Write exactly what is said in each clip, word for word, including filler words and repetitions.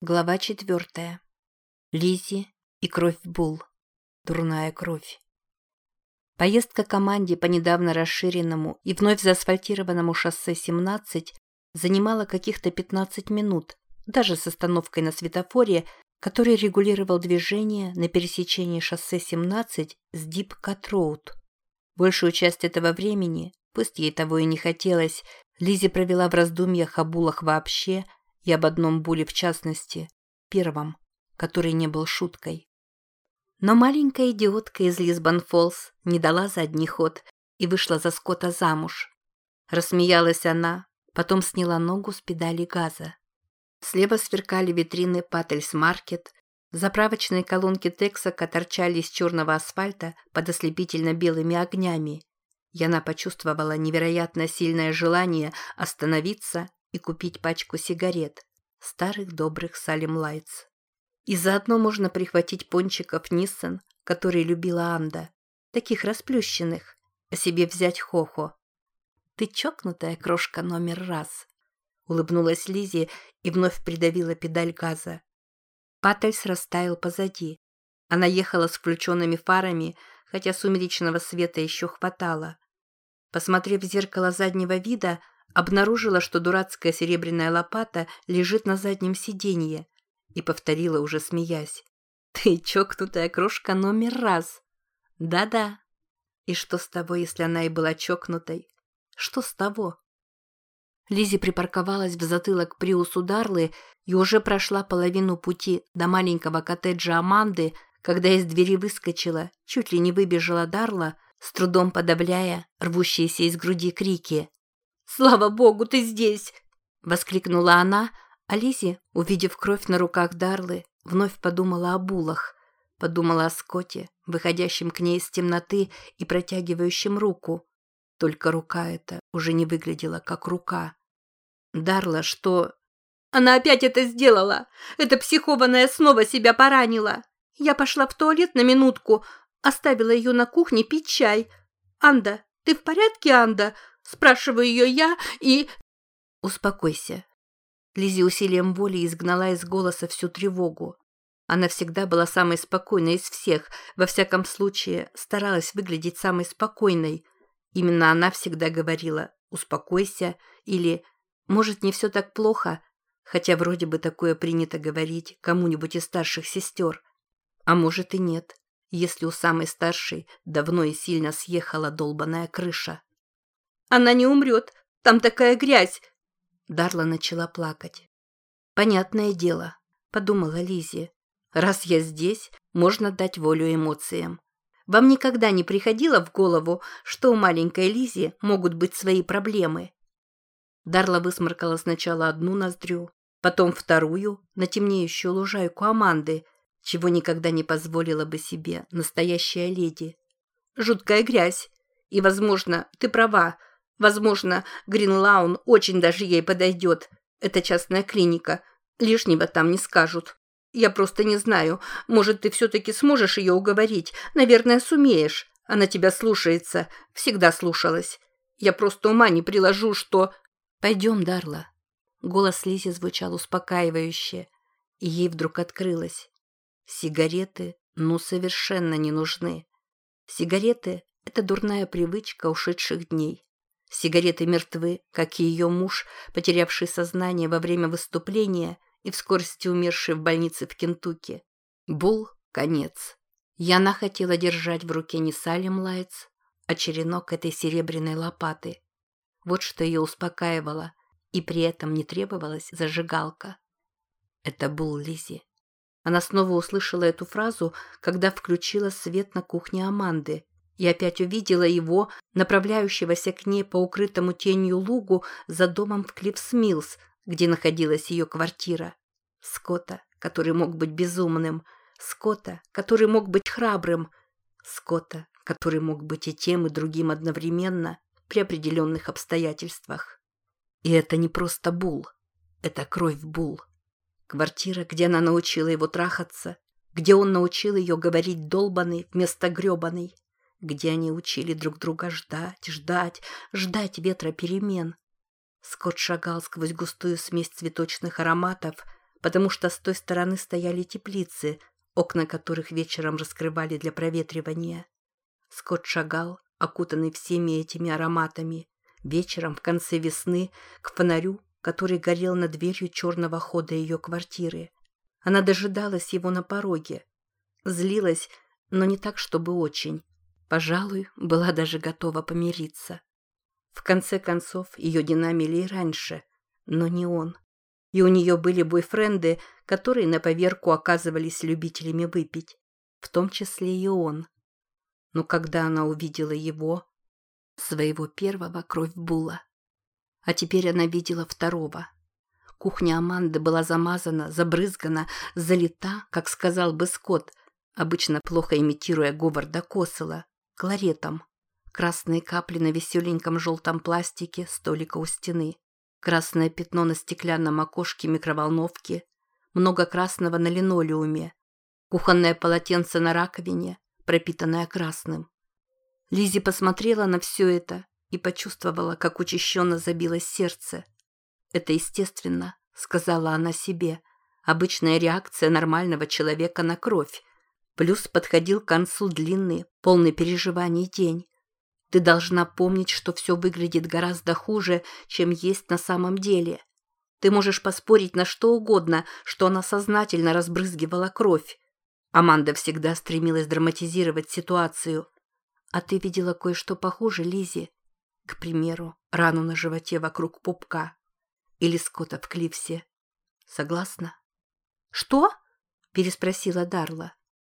Глава четвертая. Лиззи и кровь Булл. Дурная кровь. Поездка к команде по недавно расширенному и вновь заасфальтированному шоссе семнадцать занимала каких-то пятнадцать минут, даже с остановкой на светофоре, который регулировал движение на пересечении шоссе семнадцать с Дип-Кат-Роуд. Большую часть этого времени, пусть ей того и не хотелось, Лиззи провела в раздумьях о Буллах вообще и об одном Булле в частности, первом, который не был шуткой. Но маленькая идиотка из Лисбон-Фоллс не дала задний ход и вышла за Скотта замуж. Рассмеялась она, потом сняла ногу с педали газа. Слева сверкали витрины Паттельс Маркет, заправочные колонки Тексака торчали из черного асфальта под ослепительно-белыми огнями, и она почувствовала невероятно сильное желание остановиться и купить пачку сигарет, старых добрых Салем Лайтс. И заодно можно прихватить пончиков Ниссан, которые любила Анда, таких расплющенных, а себе взять Хохо. «Ты чокнутая крошка номер раз», — улыбнулась Лиззи и вновь придавила педаль газа. Паттельс растаял позади. Она ехала с включенными фарами, хотя сумеречного света еще хватало. Посмотрев в зеркало заднего вида, обнаружила, что дурацкая серебряная лопата лежит на заднем сиденье, и повторила, уже смеясь: «Ты чокнутая крошка номер раз». «Да-да». И что с того, если она и была чокнутой? Что с того? Лиззи припарковалась в затылок Приусу Дарлы и уже прошла половину пути до маленького коттеджа Аманды, когда из двери выскочила, чуть ли не выбежала Дарла, с трудом подавляя рвущиеся из груди крики. «Слава богу, ты здесь!» — воскликнула она, а Лиззи, увидев кровь на руках Дарлы, вновь подумала о Буллах, подумала о Скотте, выходящем к ней из темноты и протягивающем руку. Только рука эта уже не выглядела как рука. Дарла, что... «Она опять это сделала! Эта психованная снова себя поранила! Я пошла в туалет на минутку, оставила ее на кухне пить чай. Анда, ты в порядке, Анда?» Спрашиваю ее я и... «Успокойся». Лиззи усилием воли изгнала из голоса всю тревогу. Она всегда была самой спокойной из всех, во всяком случае старалась выглядеть самой спокойной. Именно она всегда говорила «успокойся» или «может, не все так плохо», хотя вроде бы такое принято говорить кому-нибудь из старших сестер. А может и нет, если у самой старшей давно и сильно съехала долбаная крыша. «Она не умрет, там такая грязь!» Дарла начала плакать. «Понятное дело», — подумала Лиззи. «Раз я здесь, можно дать волю эмоциям. Вам никогда не приходило в голову, что у маленькой Лиззи могут быть свои проблемы?» Дарла высморкала сначала одну ноздрю, потом вторую, на темнеющую лужайку Аманды, чего никогда не позволила бы себе настоящая леди. «Жуткая грязь. И, возможно, ты права. Возможно, Гринлаун очень даже ей подойдет. Это частная клиника. Лишнего там не скажут. Я просто не знаю. Может, ты все-таки сможешь ее уговорить? Наверное, сумеешь. Она тебя слушается. Всегда слушалась. Я просто ума не приложу, что...» «Пойдем, Дарла». Голос Лиззи звучал успокаивающе, и ей вдруг открылось. Сигареты, ну, совершенно не нужны. Сигареты — это дурная привычка ушедших дней. Сигареты мертвы, как и ее муж, потерявший сознание во время выступления и в скорости умерший в больнице в Кентукки. Булл — конец. И она хотела держать в руке не Салем Лайтс, а черенок этой серебряной лопаты. Вот что ее успокаивало, и при этом не требовалась зажигалка. Это Булл, Лиззи. Она снова услышала эту фразу, когда включила свет на кухне Аманды, и опять увидела его, направляющегося к ней по укрытому тенью лугу за домом в Клиффс-Миллс, где находилась ее квартира. Скотта, который мог быть безумным, Скотта, который мог быть храбрым, Скотта, который мог быть и тем, и другим одновременно при определенных обстоятельствах. И это не просто Булл, это кровь Булл. Квартира, где она научила его трахаться, где он научил ее говорить долбаный вместо гребаный, где они учили друг друга ждать, ждать, ждать ветра перемен. Скотт шагал сквозь густую смесь цветочных ароматов, потому что с той стороны стояли теплицы, окна которых вечером раскрывали для проветривания. Скотт шагал, окутанный всеми этими ароматами, вечером в конце весны к фонарю, который горел над дверью черного хода ее квартиры. Она дожидалась его на пороге. Злилась, но не так, чтобы очень. Пожалуй, была даже готова помириться. В конце концов, ее динамили и раньше, но не он. И у нее были бойфренды, которые на поверку оказывались любителями выпить, в том числе и он. Но когда она увидела его, своего первого кровь-була, а теперь она видела второго. Кухня Аманды была замазана, забрызгана, залита, как сказал бы Скотт, обычно плохо имитируя Говарда Коссела, кларетом. Красные капли на веселеньком желтом пластике столика у стены. Красное пятно на стеклянном окошке микроволновки. Много красного на линолеуме. Кухонное полотенце на раковине, пропитанное красным. Лиззи посмотрела на все это и почувствовала, как учащенно забилось сердце. «Это естественно», — сказала она себе, обычная реакция нормального человека на кровь. Плюс подходил к концу длинный, полный переживаний день. Ты должна помнить, что все выглядит гораздо хуже, чем есть на самом деле. Ты можешь поспорить на что угодно, что она сознательно разбрызгивала кровь. Аманда всегда стремилась драматизировать ситуацию. А ты видела кое-что похуже, Лиззи? К примеру, рану на животе вокруг пупка. Или Скотта в клипсе. Согласна? «Что?» – переспросила Дарла.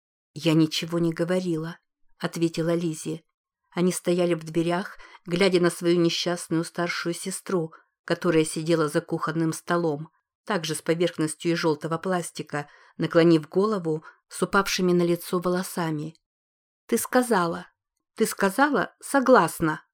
«Я ничего не говорила», – ответила Лиззи. Они стояли в дверях, глядя на свою несчастную старшую сестру, которая сидела за кухонным столом, также с поверхностью из желтого пластика, наклонив голову с упавшими на лицо волосами. «Ты сказала. Ты сказала «согласна».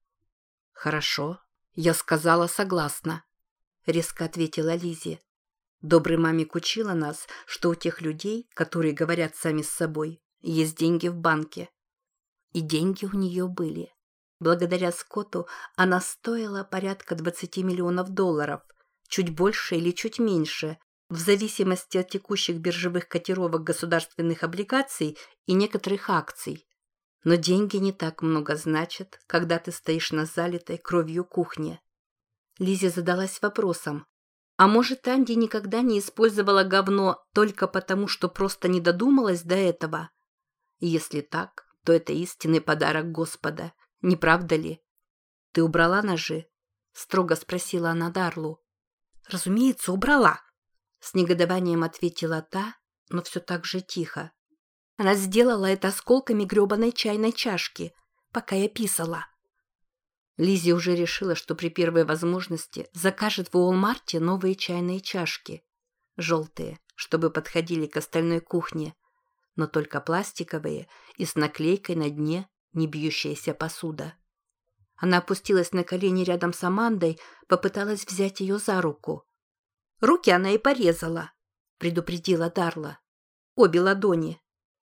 «Хорошо, я сказала «согласна», — резко ответила Лиззи. Добрый мамик учила нас, что у тех людей, которые говорят сами с собой, есть деньги в банке. И деньги у нее были. Благодаря Скотту она стоила порядка двадцати миллионов долларов, чуть больше или чуть меньше, в зависимости от текущих биржевых котировок государственных облигаций и некоторых акций. Но деньги не так много значат, когда ты стоишь на залитой кровью кухне. Лиззи задалась вопросом, а может, Анди никогда не использовала говно только потому, что просто не додумалась до этого? И если так, то это истинный подарок Господа, не правда ли? «Ты убрала ножи?» – строго спросила она Дарлу. «Разумеется, убрала», – с негодованием ответила та, но все так же тихо. Она сделала это осколками гребаной чайной чашки, пока я писала. Лиззи уже решила, что при первой возможности закажет в Уолмарте новые чайные чашки. Желтые, чтобы подходили к остальной кухне, но только пластиковые и с наклейкой на дне не бьющаяся посуда. Она опустилась на колени рядом с Амандой, попыталась взять ее за руку. «Руки она и порезала», — предупредила Дарла. «Обе ладони».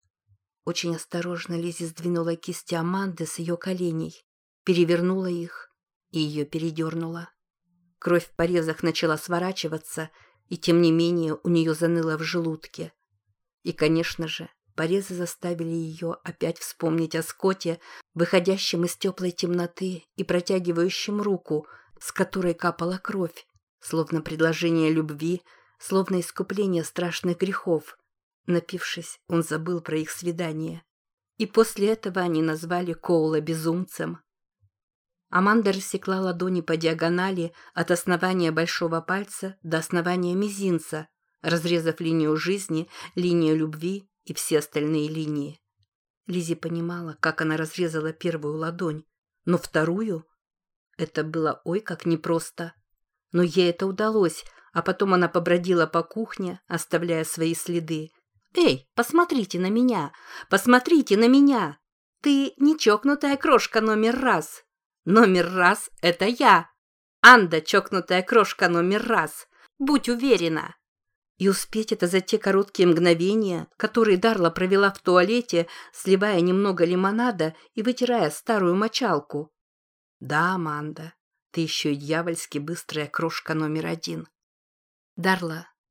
Очень осторожно Лиззи сдвинула кисти Аманды с ее коленей, перевернула их и ее передернула. Кровь в порезах начала сворачиваться, и тем не менее у нее заныло в желудке. И, конечно же, порезы заставили ее опять вспомнить о Скотте, выходящем из теплой темноты и протягивающем руку, с которой капала кровь, словно предложение любви, словно искупление страшных грехов. Напившись, он забыл про их свидание. И после этого они назвали Коула безумцем. Аманда рассекла ладони по диагонали от основания большого пальца до основания мизинца, разрезав линию жизни, линию любви и все остальные линии. Лиззи понимала, как она разрезала первую ладонь, но вторую? Это было ой как непросто. Но ей это удалось, а потом она побродила по кухне, оставляя свои следы. «Эй, посмотрите на меня! Посмотрите на меня! Ты не чокнутая крошка номер раз! Номер раз — это я! Анда чокнутая крошка номер раз! Будь уверена!» И успеть это за те короткие мгновения, которые Дарла провела в туалете, сливая немного лимонада и вытирая старую мочалку. «Да, Аманда, ты еще и дьявольски быстрая крошка номер один». «Дарла,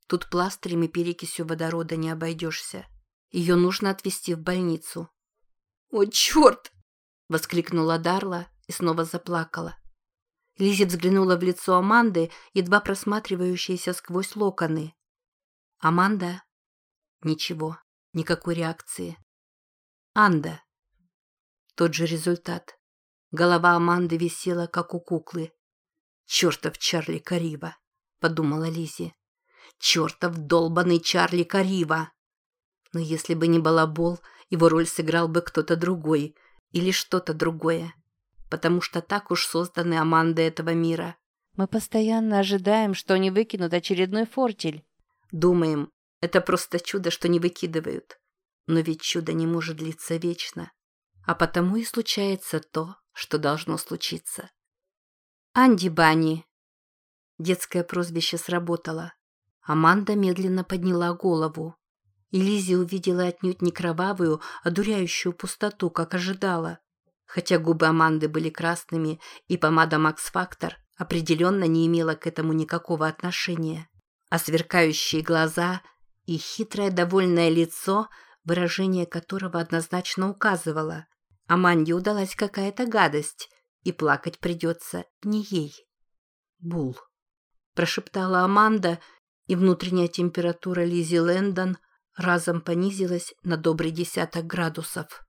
Тут пластырем и перекисью водорода не обойдешься. Ее нужно отвезти в больницу». «О, черт!» – воскликнула Дарла и снова заплакала. Лиззи взглянула в лицо Аманды, едва просматривающееся сквозь локоны. «Аманда?» Ничего, никакой реакции. «Анда?» Тот же результат. Голова Аманды висела, как у куклы. «Чертов Чарли Карива!» – подумала Лиззи. «Чертов долбаный Чарли Карива!» Но если бы не балабол, его роль сыграл бы кто-то другой или что-то другое. Потому что так уж созданы Аманды этого мира. Мы постоянно ожидаем, что они выкинут очередной фортель. Думаем, это просто чудо, что не выкидывают. Но ведь чудо не может длиться вечно. А потому и случается то, что должно случиться. «Анди Банни!» Детское прозвище сработало. Аманда медленно подняла голову. И Лиззи увидела отнюдь не кровавую, а дуряющую пустоту, как ожидала. Хотя губы Аманды были красными, и помада Макс Фактор определенно не имела к этому никакого отношения. А сверкающие глаза и хитрое довольное лицо, выражение которого однозначно указывало: Аманде удалась какая-то гадость, и плакать придется не ей. «Бул», – прошептала Аманда, и внутренняя температура Лиззи Лэндон разом понизилась на добрый десяток градусов.